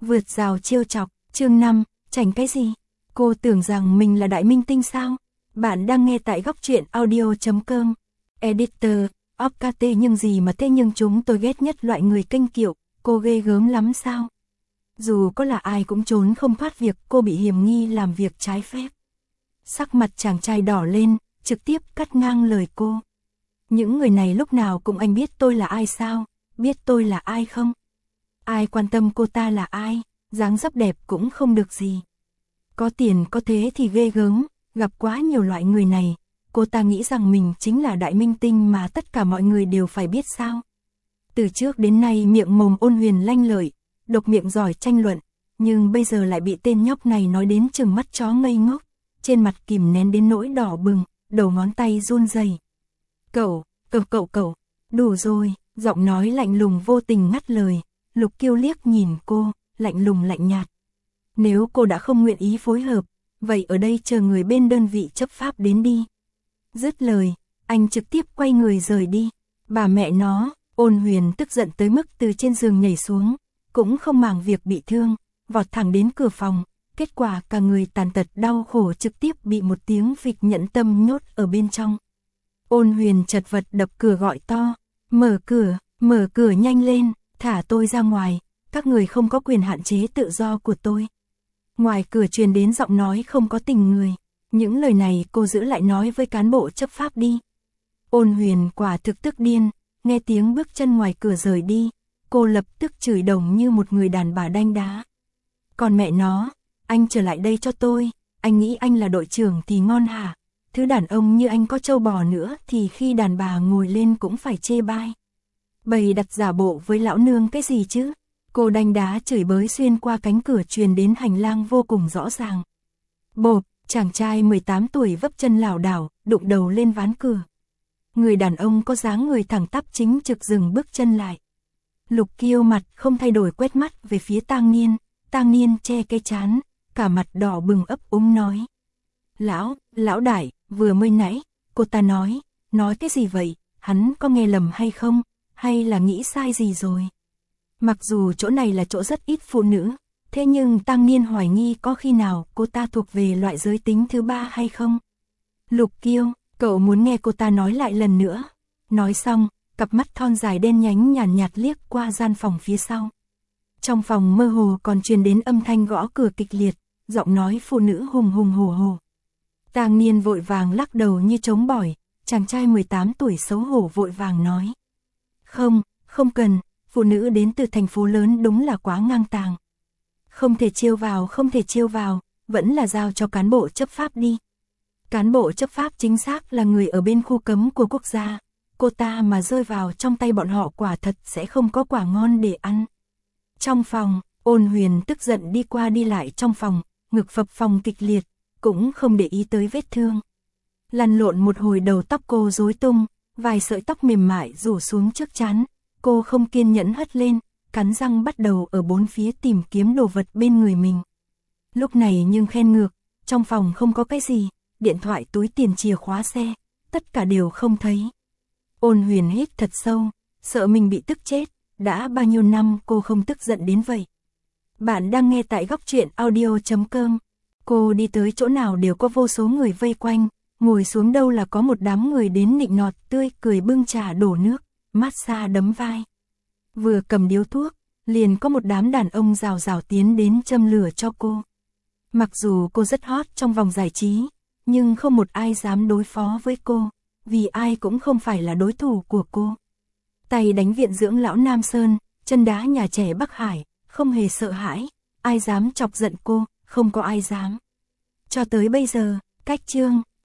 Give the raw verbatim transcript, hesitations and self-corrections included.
vượt rào trêu chọc, chương năm, chảnh cái gì? Cô tưởng rằng mình là đại minh tinh sao? Bạn đang nghe tại góc truyện audio chấm com. Editor, Ockt nhưng gì mà thế nhưng chúng tôi ghét nhất loại người kênh kiệu, cô ghê gớm lắm sao? Dù có là ai cũng trốn không thoát việc cô bị hiểm nghi làm việc trái phép. Sắc mặt chàng trai đỏ lên, trực tiếp cắt ngang lời cô. Những người này lúc nào cũng anh biết tôi là ai sao? Biết tôi là ai không? Ai quan tâm cô ta là ai? Dáng dấp đẹp cũng không được gì. Có tiền có thế thì ghê gớm, gặp quá nhiều loại người này. Cô ta nghĩ rằng mình chính là đại minh tinh mà tất cả mọi người đều phải biết sao? Từ trước đến nay miệng mồm ôn huyền lanh lợi, độc miệng giỏi tranh luận, nhưng bây giờ lại bị tên nhóc này nói đến chừng mắt chó ngây ngốc, trên mặt kìm nén đến nỗi đỏ bừng, đầu ngón tay run rẩy. Cậu, cậu cậu cậu, đủ rồi, giọng nói lạnh lùng vô tình ngắt lời, Lục Kiêu liếc nhìn cô, lạnh lùng lạnh nhạt. Nếu cô đã không nguyện ý phối hợp, vậy ở đây chờ người bên đơn vị chấp pháp đến đi. Dứt lời, anh trực tiếp quay người rời đi. Bà mẹ nó, Ôn Huyền tức giận tới mức từ trên giường nhảy xuống, cũng không màng việc bị thương, vọt thẳng đến cửa phòng. Kết quả cả người tàn tật đau khổ trực tiếp bị một tiếng phịch nhẫn tâm nhốt ở bên trong. Ôn Huyền chật vật đập cửa gọi to, mở cửa, mở cửa nhanh lên, thả tôi ra ngoài, các người không có quyền hạn chế tự do của tôi. Ngoài cửa truyền đến giọng nói không có tình người, những lời này cô giữ lại nói với cán bộ chấp pháp đi. Ôn Huyền quả thực tức điên, nghe tiếng bước chân ngoài cửa rời đi, cô lập tức chửi đồng như một người đàn bà đanh đá. Còn mẹ nó, anh trở lại đây cho tôi, anh nghĩ anh là đội trưởng thì ngon hả? Thứ đàn ông như anh có trâu bò nữa thì khi đàn bà ngồi lên cũng phải chê bai. Bày đặt giả bộ với lão nương cái gì chứ? Cô đanh đá chửi bới xuyên qua cánh cửa truyền đến hành lang vô cùng rõ ràng. Bộp, chàng trai mười tám tuổi vấp chân lảo đảo, đụng đầu lên ván cửa. Người đàn ông có dáng người thẳng tắp chính trực dừng bước chân lại. Lục Kiêu mặt không thay đổi quét mắt về phía Tang Niên, Tang Niên che cái trán, cả mặt đỏ bừng ấp úng nói. Lão, lão đại, vừa mới nãy, cô ta nói, nói cái gì vậy, hắn có nghe lầm hay không, hay là nghĩ sai gì rồi? Mặc dù chỗ này là chỗ rất ít phụ nữ, thế nhưng Tang Niên hoài nghi có khi nào cô ta thuộc về loại giới tính thứ ba hay không? Lục Kiêu, cậu muốn nghe cô ta nói lại lần nữa. Nói xong, cặp mắt thon dài đen nhánh nhàn nhạt liếc qua gian phòng phía sau. Trong phòng mơ hồ còn truyền đến âm thanh gõ cửa kịch liệt, giọng nói phụ nữ hùng hùng hổ hổ. Tang Niên vội vàng lắc đầu như trống bỏi, chàng trai mười tám tuổi xấu hổ vội vàng nói. Không, không cần, phụ nữ đến từ thành phố lớn đúng là quá ngang tàng. Không thể trêu vào, không thể trêu vào, vẫn là giao cho cán bộ chấp pháp đi. Cán bộ chấp pháp chính xác là người ở bên khu cấm của quốc gia, cô ta mà rơi vào trong tay bọn họ quả thật sẽ không có quả ngon để ăn. Trong phòng, Ôn Huyền tức giận đi qua đi lại trong phòng, ngực phập phồng kịch liệt, cũng không để ý tới vết thương. Lăn lộn một hồi đầu tóc cô rối tung, vài sợi tóc mềm mại rủ xuống trước trán, cô không kiên nhẫn hất lên, cắn răng bắt đầu ở bốn phía tìm kiếm đồ vật bên người mình. Lúc này nhưng khen ngược, trong phòng không có cái gì, điện thoại, túi tiền, chìa khóa xe, tất cả đều không thấy. Ôn Huyền hít thật sâu, sợ mình bị tức chết, đã bao nhiêu năm cô không tức giận đến vậy. Bạn đang nghe tại góc truyện audio chấm com. Cô đi tới chỗ nào đều có vô số người vây quanh, ngồi xuống đâu là có một đám người đến nịnh nọt tươi cười bưng trà đổ nước, massage đấm vai. Vừa cầm điếu thuốc, liền có một đám đàn ông rào rào tiến đến châm lửa cho cô. Mặc dù cô rất hot trong vòng giải trí, nhưng không một ai dám đối phó với cô, vì ai cũng không phải là đối thủ của cô. Tay đánh viện dưỡng lão Nam Sơn, chân đá nhà trẻ Bắc Hải, không hề sợ hãi, ai dám chọc giận cô, không có ai dám. Cho tới bây giờ, cách chương